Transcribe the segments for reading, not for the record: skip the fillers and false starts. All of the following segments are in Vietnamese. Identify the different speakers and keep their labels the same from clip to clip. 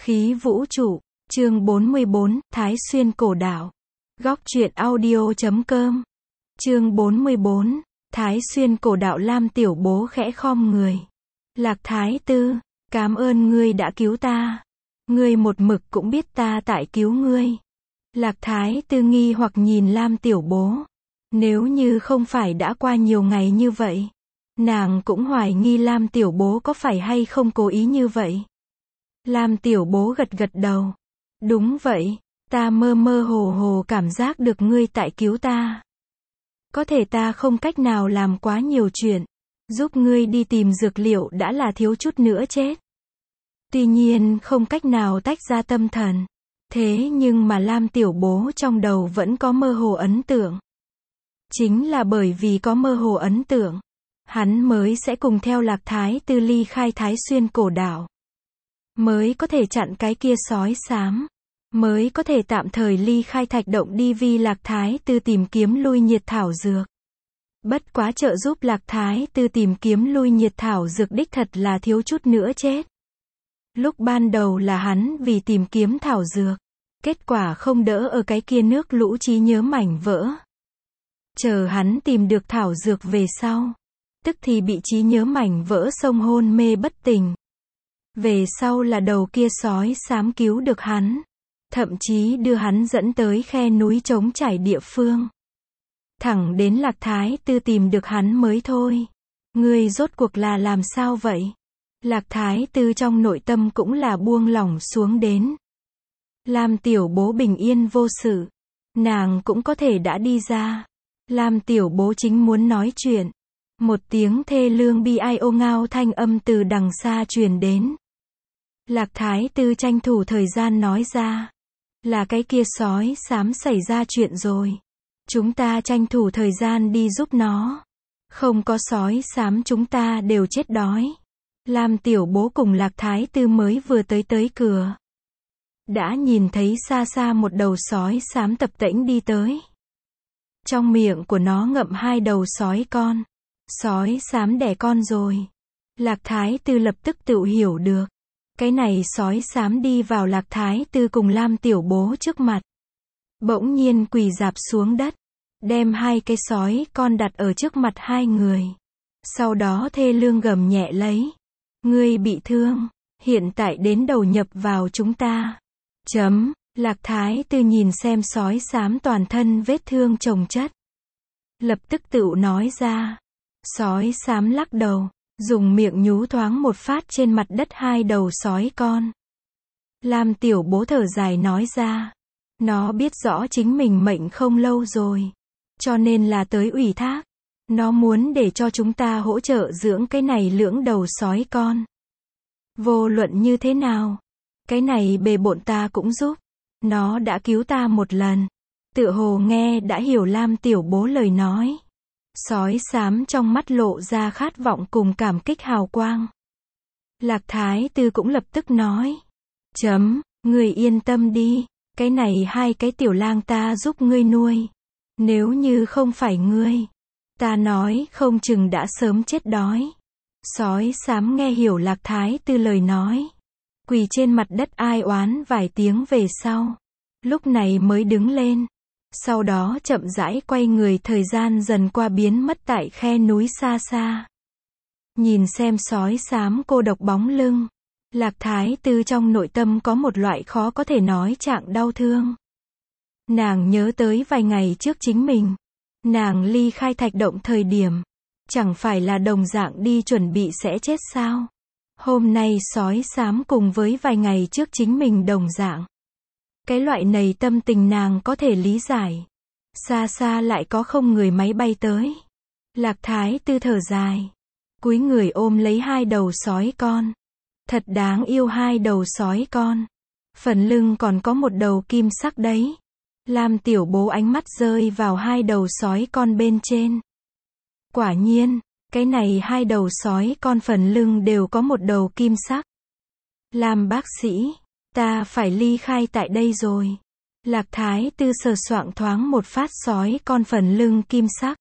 Speaker 1: Khí vũ trụ, chương 44, Thái Xuyên cổ đạo. Góc truyện audio.com. Chương 44, Thái Xuyên cổ đạo. Lam Tiểu Bố khẽ khom người. Lạc Thái Tư, cảm ơn ngươi đã cứu ta. Ngươi một mực cũng biết ta tại cứu ngươi. Lạc Thái Tư nghi hoặc nhìn Lam Tiểu Bố. Nếu như không phải đã qua nhiều ngày như vậy, nàng cũng hoài nghi Lam Tiểu Bố có phải hay không cố ý như vậy. Lam Tiểu Bố gật gật đầu. Đúng vậy, ta mơ mơ hồ hồ cảm giác được ngươi tại cứu ta. Có thể ta không cách nào làm quá nhiều chuyện. Giúp ngươi đi tìm dược liệu đã là thiếu chút nữa chết. Tuy nhiên không cách nào tách ra tâm thần. Thế nhưng mà Lam Tiểu Bố trong đầu vẫn có mơ hồ ấn tượng. Chính là bởi vì có mơ hồ ấn tượng, hắn mới sẽ cùng theo Lạc Thái Tư ly khai Thái Xuyên cổ đạo. Mới có thể chặn cái kia sói xám. Mới có thể tạm thời ly khai thạch động đi vì Lạc Thái Tư tìm kiếm lui nhiệt thảo dược. Bất quá trợ giúp Lạc Thái Tư tìm kiếm lui nhiệt thảo dược đích thật là thiếu chút nữa chết. Lúc ban đầu là hắn vì tìm kiếm thảo dược. Kết quả không đỡ ở cái kia nước lũ trí nhớ mảnh vỡ. Chờ hắn tìm được thảo dược về sau, tức thì bị trí nhớ mảnh vỡ xông hôn mê bất tỉnh. Về sau là đầu kia sói xám cứu được hắn. Thậm chí đưa hắn dẫn tới khe núi trống trải địa phương. Thẳng đến Lạc Thái Tư tìm được hắn mới thôi. Ngươi rốt cuộc là làm sao vậy? Lạc Thái Tư trong nội tâm cũng là buông lỏng xuống đến. Lam Tiểu Bố bình yên vô sự. Nàng cũng có thể đã đi ra. Lam Tiểu Bố chính muốn nói chuyện. Một tiếng thê lương bi ai ô ngao thanh âm từ đằng xa truyền đến. Lạc Thái Tư tranh thủ thời gian nói ra. Là cái kia sói xám xảy ra chuyện rồi. Chúng ta tranh thủ thời gian đi giúp nó. Không có sói xám chúng ta đều chết đói. Lam Tiểu Bố cùng Lạc Thái Tư mới vừa tới cửa. Đã nhìn thấy xa xa một đầu sói xám tập tễnh đi tới. Trong miệng của nó ngậm hai đầu sói con. Sói xám đẻ con rồi. Lạc Thái Tư lập tức tự hiểu được. Cái này sói xám đi vào Lạc Thái Tư cùng Lam Tiểu Bố trước mặt. Bỗng nhiên quỳ rạp xuống đất. Đem hai cái sói con đặt ở trước mặt hai người. Sau đó thê lương gầm nhẹ lấy. Ngươi bị thương. Hiện tại đến đầu nhập vào chúng ta. Lạc Thái Tư nhìn xem sói xám toàn thân vết thương chồng chất. Lập tức tự nói ra. Sói xám lắc đầu. Dùng miệng nhú thoáng một phát trên mặt đất hai đầu sói con. Lam Tiểu Bố thở dài nói ra. Nó biết rõ chính mình mệnh không lâu rồi. Cho nên là tới ủy thác. Nó muốn để cho chúng ta hỗ trợ dưỡng cái này lưỡng đầu sói con. Vô luận như thế nào, cái này bề bộn ta cũng giúp. Nó đã cứu ta một lần. Tựa hồ nghe đã hiểu Lam Tiểu Bố lời nói. Sói xám trong mắt lộ ra khát vọng cùng cảm kích hào quang. Lạc Thái Tư cũng lập tức nói. Ngươi yên tâm đi. Cái này hai cái tiểu lang ta giúp ngươi nuôi. Nếu như không phải ngươi, ta nói không chừng đã sớm chết đói. Sói xám nghe hiểu Lạc Thái Tư lời nói. Quỳ trên mặt đất ai oán vài tiếng về sau. Lúc này mới đứng lên. Sau đó chậm rãi quay người, thời gian dần qua biến mất tại khe núi xa xa. Nhìn xem sói xám cô độc bóng lưng. Lạc Thái Tư trong nội tâm có một loại khó có thể nói trạng đau thương. Nàng nhớ tới vài ngày trước chính mình. Nàng ly khai thạch động thời điểm. Chẳng phải là đồng dạng đi chuẩn bị sẽ chết sao? Hôm nay sói xám cùng với vài ngày trước chính mình đồng dạng. Cái loại này tâm tình nàng có thể lý giải. Xa xa lại có không người máy bay tới. Lạc Thái Tư thở dài. Cúi người ôm lấy hai đầu sói con. Thật đáng yêu hai đầu sói con. Phần lưng còn có một đầu kim sắc đấy. Lam Tiểu Bố ánh mắt rơi vào hai đầu sói con bên trên. Quả nhiên, cái này hai đầu sói con phần lưng đều có một đầu kim sắc. Lam bác sĩ, ta phải ly khai tại đây rồi. Lạc Thái Tư sờ soạng thoáng một phát sói con phần lưng kim sắc.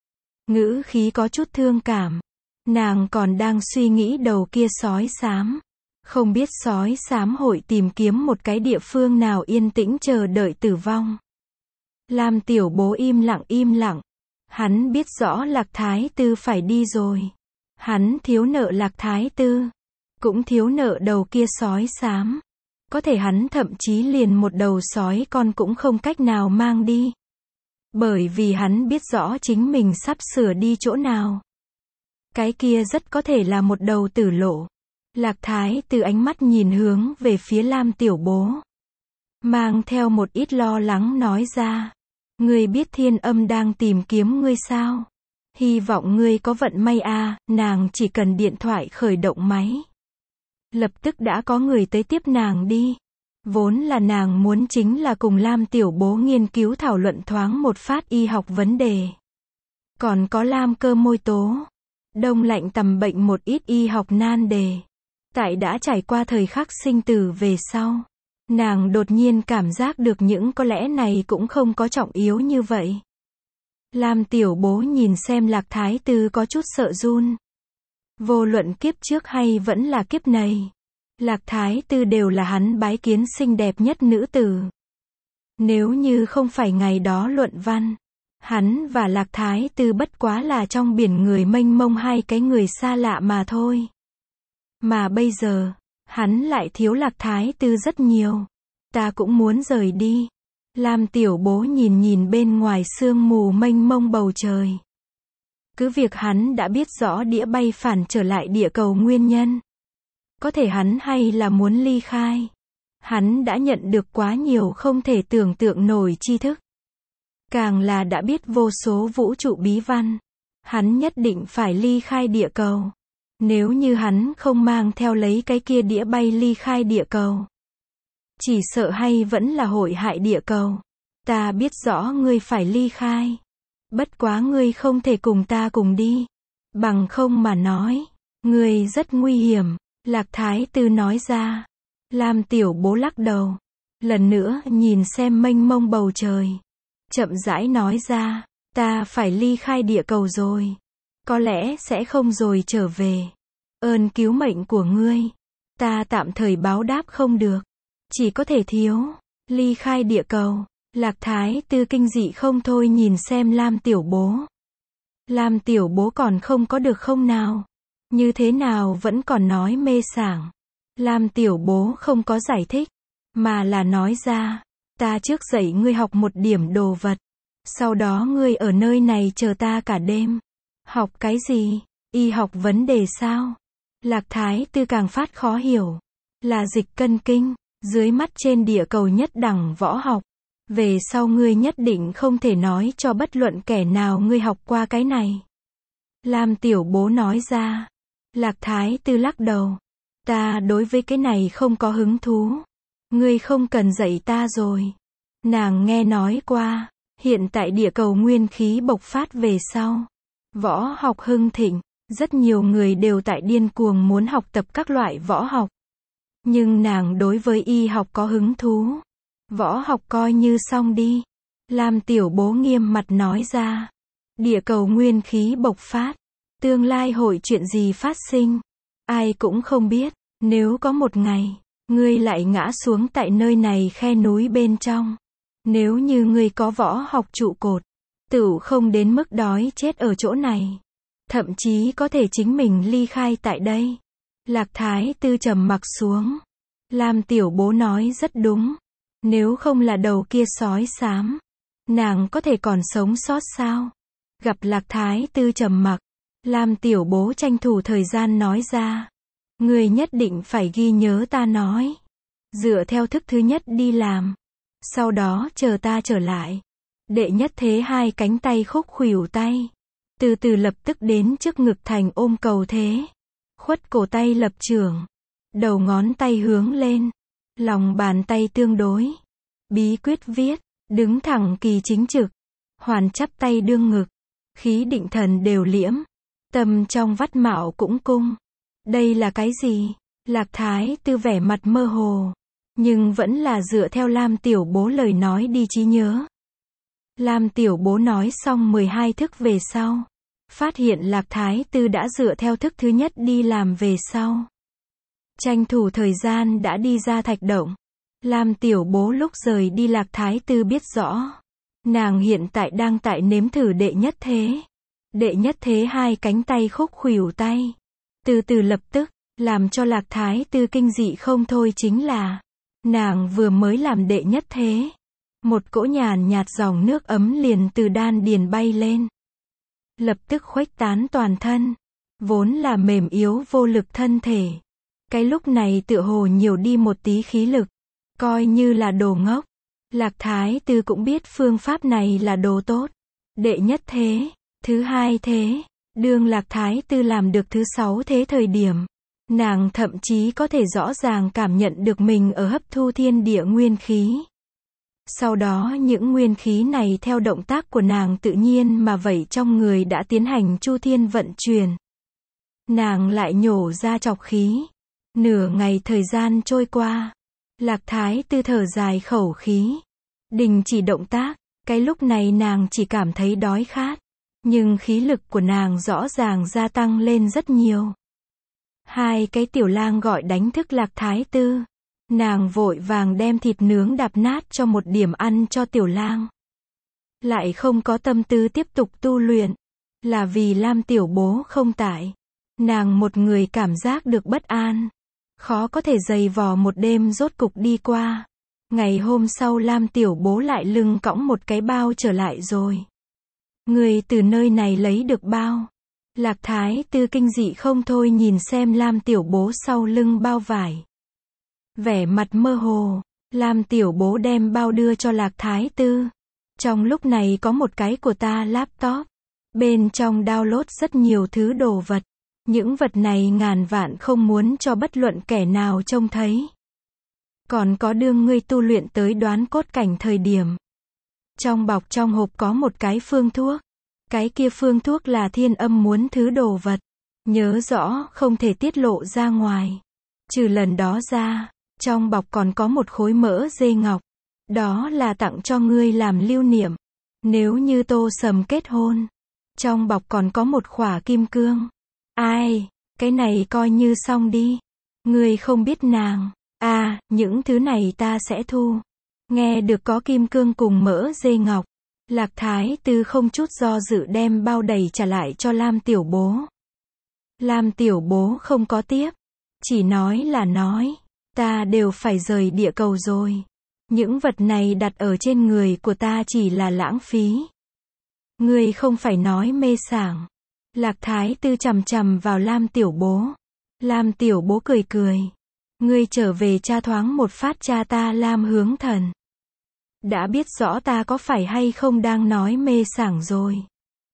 Speaker 1: Ngữ khí có chút thương cảm. Nàng còn đang suy nghĩ đầu kia sói xám. Không biết sói xám hội tìm kiếm một cái địa phương nào yên tĩnh chờ đợi tử vong. Lam Tiểu Bố im lặng. Hắn biết rõ Lạc Thái Tư phải đi rồi. Hắn thiếu nợ Lạc Thái Tư, cũng thiếu nợ đầu kia sói xám. Có thể hắn thậm chí liền một đầu sói con cũng không cách nào mang đi. Bởi vì hắn biết rõ chính mình sắp sửa đi chỗ nào. Cái kia rất có thể là một đầu tử lộ. Lạc Thái Tư ánh mắt nhìn hướng về phía Lam Tiểu Bố, mang theo một ít lo lắng nói ra. Ngươi biết Thiên Âm đang tìm kiếm ngươi sao? Hy vọng ngươi có vận may a. Nàng chỉ cần điện thoại khởi động máy, lập tức đã có người tới tiếp nàng đi. Vốn là nàng muốn chính là cùng Lam Tiểu Bố nghiên cứu thảo luận thoáng một phát y học vấn đề. Còn có Lam Cơ Môi Tố, đông lạnh tầm bệnh một ít y học nan đề. Tại đã trải qua thời khắc sinh tử về sau, nàng đột nhiên cảm giác được những có lẽ này cũng không có trọng yếu như vậy. Lam Tiểu Bố nhìn xem Lạc Thái Tư có chút sợ run. Vô luận kiếp trước hay vẫn là kiếp này, Lạc Thái Tư đều là hắn bái kiến xinh đẹp nhất nữ tử. Nếu như không phải ngày đó luận văn, hắn và Lạc Thái Tư bất quá là trong biển người mênh mông hai cái người xa lạ mà thôi. Mà bây giờ, hắn lại thiếu Lạc Thái Tư rất nhiều. Ta cũng muốn rời đi. Lam Tiểu Bố nhìn bên ngoài sương mù mênh mông bầu trời. Cứ việc hắn đã biết rõ đĩa bay phản trở lại địa cầu nguyên nhân. Có thể hắn hay là muốn ly khai. Hắn đã nhận được quá nhiều không thể tưởng tượng nổi tri thức. Càng là đã biết vô số vũ trụ bí văn. Hắn nhất định phải ly khai địa cầu. Nếu như hắn không mang theo lấy cái kia đĩa bay ly khai địa cầu, chỉ sợ hay vẫn là hội hại địa cầu. Ta biết rõ ngươi phải ly khai. Bất quá ngươi không thể cùng ta cùng đi. Bằng không mà nói, ngươi rất nguy hiểm. Lạc Thái Tư nói ra. Lam Tiểu Bố lắc đầu. Lần nữa nhìn xem mênh mông bầu trời. Chậm rãi nói ra. Ta phải ly khai địa cầu rồi. Có lẽ sẽ không rồi trở về. Ơn cứu mệnh của ngươi, ta tạm thời báo đáp không được. Chỉ có thể thiếu. Ly khai địa cầu. Lạc Thái Tư kinh dị không thôi nhìn xem Lam Tiểu Bố. Lam Tiểu Bố còn không có được không nào? Như thế nào vẫn còn nói mê sảng. Lam Tiểu Bố không có giải thích, mà là nói ra. Ta trước dạy ngươi học một điểm đồ vật. Sau đó ngươi ở nơi này chờ ta cả đêm. Học cái gì? Y học vấn đề sao? Lạc Thái Tư càng phát khó hiểu. Là dịch cân kinh, dưới mắt trên địa cầu nhất đẳng võ học. Về sau ngươi nhất định không thể nói cho bất luận kẻ nào ngươi học qua cái này. Lam Tiểu Bố nói ra. Lạc Thái Tư lắc đầu. Ta đối với cái này không có hứng thú. Ngươi không cần dạy ta rồi. Nàng nghe nói qua, hiện tại địa cầu nguyên khí bộc phát về sau, võ học hưng thịnh. Rất nhiều người đều tại điên cuồng muốn học tập các loại võ học. Nhưng nàng đối với y học có hứng thú. Võ học coi như xong đi. Lam Tiểu Bố nghiêm mặt nói ra. Địa cầu nguyên khí bộc phát. Tương lai hội chuyện gì phát sinh? Ai cũng không biết. Nếu có một ngày, ngươi lại ngã xuống tại nơi này khe núi bên trong. Nếu như ngươi có võ học trụ cột, tựu không đến mức đói chết ở chỗ này. Thậm chí có thể chính mình ly khai tại đây. Lạc Thái Tư trầm mặc xuống. Lam Tiểu Bố nói rất đúng. Nếu không là đầu kia sói xám, nàng có thể còn sống sót sao? Gặp Lạc Thái Tư trầm mặc, Lam Tiểu Bố tranh thủ thời gian nói ra. Ngươi nhất định phải ghi nhớ ta nói. Dựa theo thức thứ nhất đi làm. Sau đó chờ ta trở lại. Đệ nhất thế hai cánh tay khúc khuỷu tay. Từ từ lập tức đến trước ngực thành ôm cầu thế. Khuất cổ tay lập trưởng. Đầu ngón tay hướng lên. Lòng bàn tay tương đối. Bí quyết viết. Đứng thẳng kỳ chính trực. Hoàn chắp tay đương ngực. Khí định thần đều liễm. Tâm trong vắt mạo cũng cung. Đây là cái gì? Lạc Thái Tư vẻ mặt mơ hồ. Nhưng vẫn là dựa theo Lam Tiểu Bố lời nói đi trí nhớ. Lam Tiểu Bố nói xong 12 thức về sau. Phát hiện Lạc Thái Tư đã dựa theo thức thứ nhất đi làm về sau. Tranh thủ thời gian đã đi ra thạch động. Lam Tiểu Bố lúc rời đi Lạc Thái Tư biết rõ. Nàng hiện tại đang tại nếm thử đệ nhất thế. Đệ nhất thế hai cánh tay khúc khuỷu tay. Từ từ lập tức, làm cho Lạc Thái Tư kinh dị không thôi chính là, nàng vừa mới làm đệ nhất thế. Một cỗ nhàn nhạt dòng nước ấm liền từ đan điền bay lên. Lập tức khuếch tán toàn thân. Vốn là mềm yếu vô lực thân thể. Cái lúc này tựa hồ nhiều đi một tí khí lực. Coi như là đồ ngốc. Lạc Thái Tư cũng biết phương pháp này là đồ tốt. Đệ nhất thế, thứ hai thế. Đương Lạc Thái Tư làm được thứ 6 thế thời điểm. Nàng thậm chí có thể rõ ràng cảm nhận được mình ở hấp thu thiên địa nguyên khí. Sau đó những nguyên khí này theo động tác của nàng tự nhiên mà vậy trong người đã tiến hành chu thiên vận chuyển. Nàng lại nhổ ra trọc khí. Nửa ngày thời gian trôi qua. Lạc Thái Tư thở dài khẩu khí. Đình chỉ động tác. Cái lúc này nàng chỉ cảm thấy đói khát. Nhưng khí lực của nàng rõ ràng gia tăng lên rất nhiều. Hai cái tiểu lang gọi đánh thức Lạc Thái Tư. Nàng vội vàng đem thịt nướng đạp nát cho một điểm ăn cho tiểu lang. Lại không có tâm tư tiếp tục tu luyện. Là vì Lam Tiểu Bố không tại. Nàng một người cảm giác được bất an. Khó có thể dày vò một đêm rốt cục đi qua. Ngày hôm sau Lam Tiểu Bố lại lưng cõng một cái bao trở lại rồi. Người từ nơi này lấy được bao. Lạc Thái Tư kinh dị không thôi nhìn xem Lam Tiểu Bố sau lưng bao vải. Vẻ mặt mơ hồ, Lam Tiểu Bố đem bao đưa cho Lạc Thái Tư. Trong lúc này có một cái của ta laptop. Bên trong download rất nhiều thứ đồ vật. Những vật này ngàn vạn không muốn cho bất luận kẻ nào trông thấy. Còn có đương ngươi tu luyện tới đoán cốt cảnh thời điểm. Trong bọc trong hộp có một cái phương thuốc. Cái kia phương thuốc là Thiên Âm muốn thứ đồ vật. Nhớ rõ không thể tiết lộ ra ngoài. Trừ lần đó ra, trong bọc còn có một khối mỡ dê ngọc. Đó là tặng cho ngươi làm lưu niệm. Nếu như Tô Sầm kết hôn. Trong bọc còn có một khỏa kim cương. Ai, cái này coi như xong đi. Ngươi không biết nàng. À, những thứ này ta sẽ thu. Nghe được có kim cương cùng mỡ dê ngọc. Lạc Thái Tư không chút do dự đem bao đầy trả lại cho Lam Tiểu Bố. Lam Tiểu Bố không có tiếp. Chỉ nói, ta đều phải rời địa cầu rồi. Những vật này đặt ở trên người của ta chỉ là lãng phí. Ngươi không phải nói mê sảng. Lạc Thái Tư chằm chằm vào Lam Tiểu Bố. Lam Tiểu Bố cười cười. Ngươi trở về tra thoáng một phát cha ta Lam Hướng Thần. Đã biết rõ ta có phải hay không đang nói mê sảng rồi.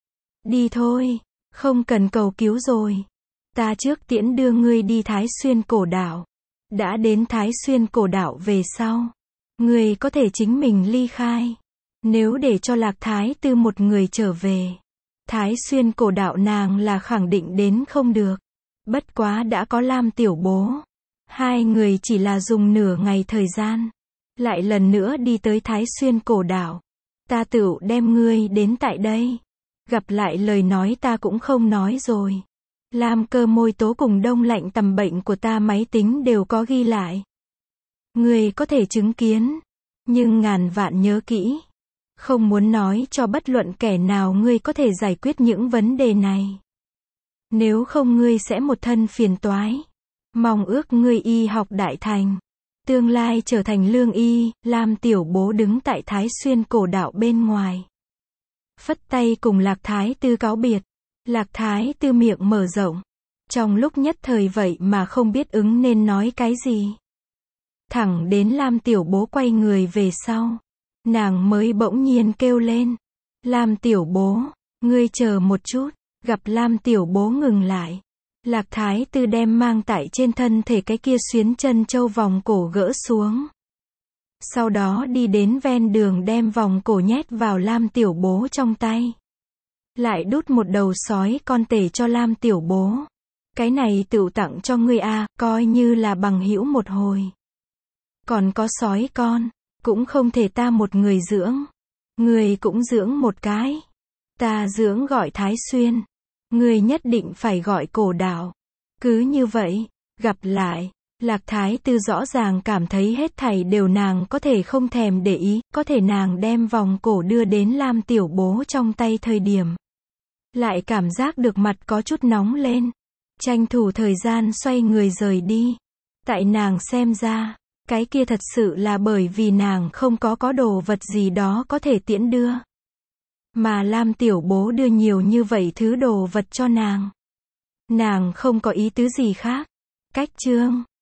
Speaker 1: Đi thôi, không cần cầu cứu rồi. Ta trước tiễn đưa ngươi đi Thái Xuyên Cổ Đảo. Đã đến Thái Xuyên Cổ Đảo về sau. Ngươi có thể chính mình ly khai. Nếu để cho Lạc Thái Tư một người trở về. Thái Xuyên Cổ Đảo nàng là khẳng định đến không được. Bất quá đã có Lam Tiểu Bố. Hai người chỉ là dùng nửa ngày thời gian. Lại lần nữa đi tới Thái Xuyên Cổ Đảo. Ta tựu đem ngươi đến tại đây. Gặp lại lời nói ta cũng không nói rồi. Lam Cơ Môi Tố cùng đông lạnh tầm bệnh của ta máy tính đều có ghi lại. Ngươi có thể chứng kiến. Nhưng ngàn vạn nhớ kỹ. Không muốn nói cho bất luận kẻ nào ngươi có thể giải quyết những vấn đề này. Nếu không ngươi sẽ một thân phiền toái. Mong ước ngươi y học đại thành. Tương lai trở thành lương y. Lam Tiểu Bố đứng tại Thái Xuyên Cổ Đảo bên ngoài. Phất tay cùng Lạc Thái Tư cáo biệt. Lạc Thái Tư miệng mở rộng. Trong lúc nhất thời vậy mà không biết ứng nên nói cái gì. Thẳng đến Lam Tiểu Bố quay người về sau. Nàng mới bỗng nhiên kêu lên. Lam Tiểu Bố, ngươi chờ một chút. Gặp Lam Tiểu Bố ngừng lại. Lạc Thái Tư đem mang tại trên thân thể cái kia xuyến chân châu vòng cổ gỡ xuống. Sau đó đi đến ven đường đem vòng cổ nhét vào Lam Tiểu Bố trong tay. Lại đút một đầu sói con tể cho Lam Tiểu Bố. Cái này tựu tặng cho ngươi a, coi như là bằng hữu một hồi. Còn có sói con, cũng không thể ta một người dưỡng. Ngươi cũng dưỡng một cái. Ta dưỡng gọi Thái Xuyên. Ngươi nhất định phải gọi Cổ Đảo. Cứ như vậy, gặp lại. Lạc Thái Tư rõ ràng cảm thấy hết thảy đều nàng có thể không thèm để ý, có thể nàng đem vòng cổ đưa đến Lam Tiểu Bố trong tay thời điểm. Lại cảm giác được mặt có chút nóng lên. Tranh thủ thời gian xoay người rời đi. Tại nàng xem ra, cái kia thật sự là bởi vì nàng không có đồ vật gì đó có thể tiễn đưa. Mà Lam Tiểu Bố đưa nhiều như vậy thứ đồ vật cho nàng. Nàng không có ý tứ gì khác. Cách chương